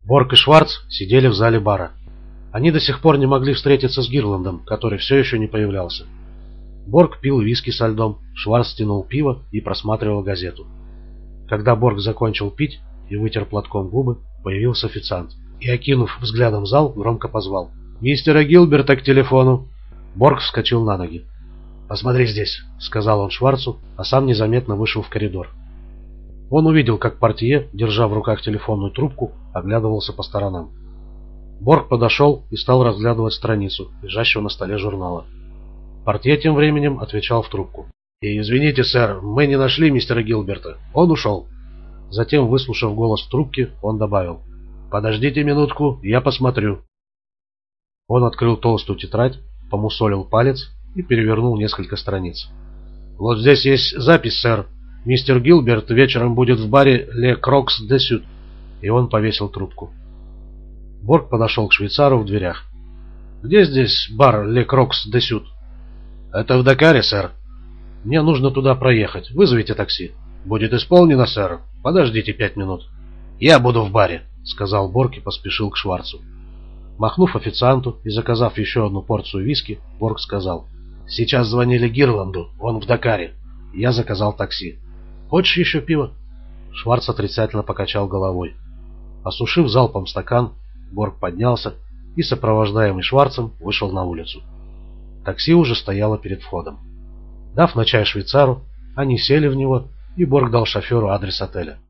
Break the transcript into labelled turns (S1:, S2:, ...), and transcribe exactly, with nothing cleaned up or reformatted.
S1: Борг и Шварц сидели в зале бара. Они до сих пор не могли встретиться с Гирландом, который все еще не появлялся. Борг пил виски со льдом, Шварц тянул пиво и просматривал газету. Когда Борг закончил пить и вытер платком губы, появился официант и, окинув взглядом зал, громко позвал: «Мистера Гилберта к телефону!» Борг вскочил на ноги. «Посмотри здесь», — сказал он Шварцу, а сам незаметно вышел в коридор. Он увидел, как портье, держа в руках телефонную трубку, оглядывался по сторонам. Борг подошел и стал разглядывать страницу, лежащего на столе журнала. Портье тем временем отвечал в трубку: «И извините, сэр, мы не нашли мистера Гилберта. Он ушел». Затем, выслушав голос в трубке, он добавил: «Подождите минутку, я посмотрю». Он открыл толстую тетрадь, помусолил палец и перевернул несколько страниц. «Вот здесь есть запись, сэр. Мистер Гилберт вечером будет в баре «Ле Крокс де Сюд». И он повесил трубку. Борг подошел к швейцару в дверях. «Где здесь бар «Ле Крокс де Сюд»?» «Это в Дакаре, сэр». «Мне нужно туда проехать. Вызовите такси». «Будет исполнено, сэр. Подождите пять минут». «Я буду в баре», — сказал Борг и поспешил к Шварцу. Махнув официанту и заказав еще одну порцию виски, Борг сказал: «Сейчас звонили Гирланду. Он в Дакаре. Я заказал такси. Хочешь еще пива?» Шварц отрицательно покачал головой. Осушив залпом стакан, Борг поднялся и, сопровождаемый Шварцем, вышел на улицу. Такси уже стояло перед входом. Дав на чай швейцару, они сели в него, и Борг дал шоферу адрес отеля.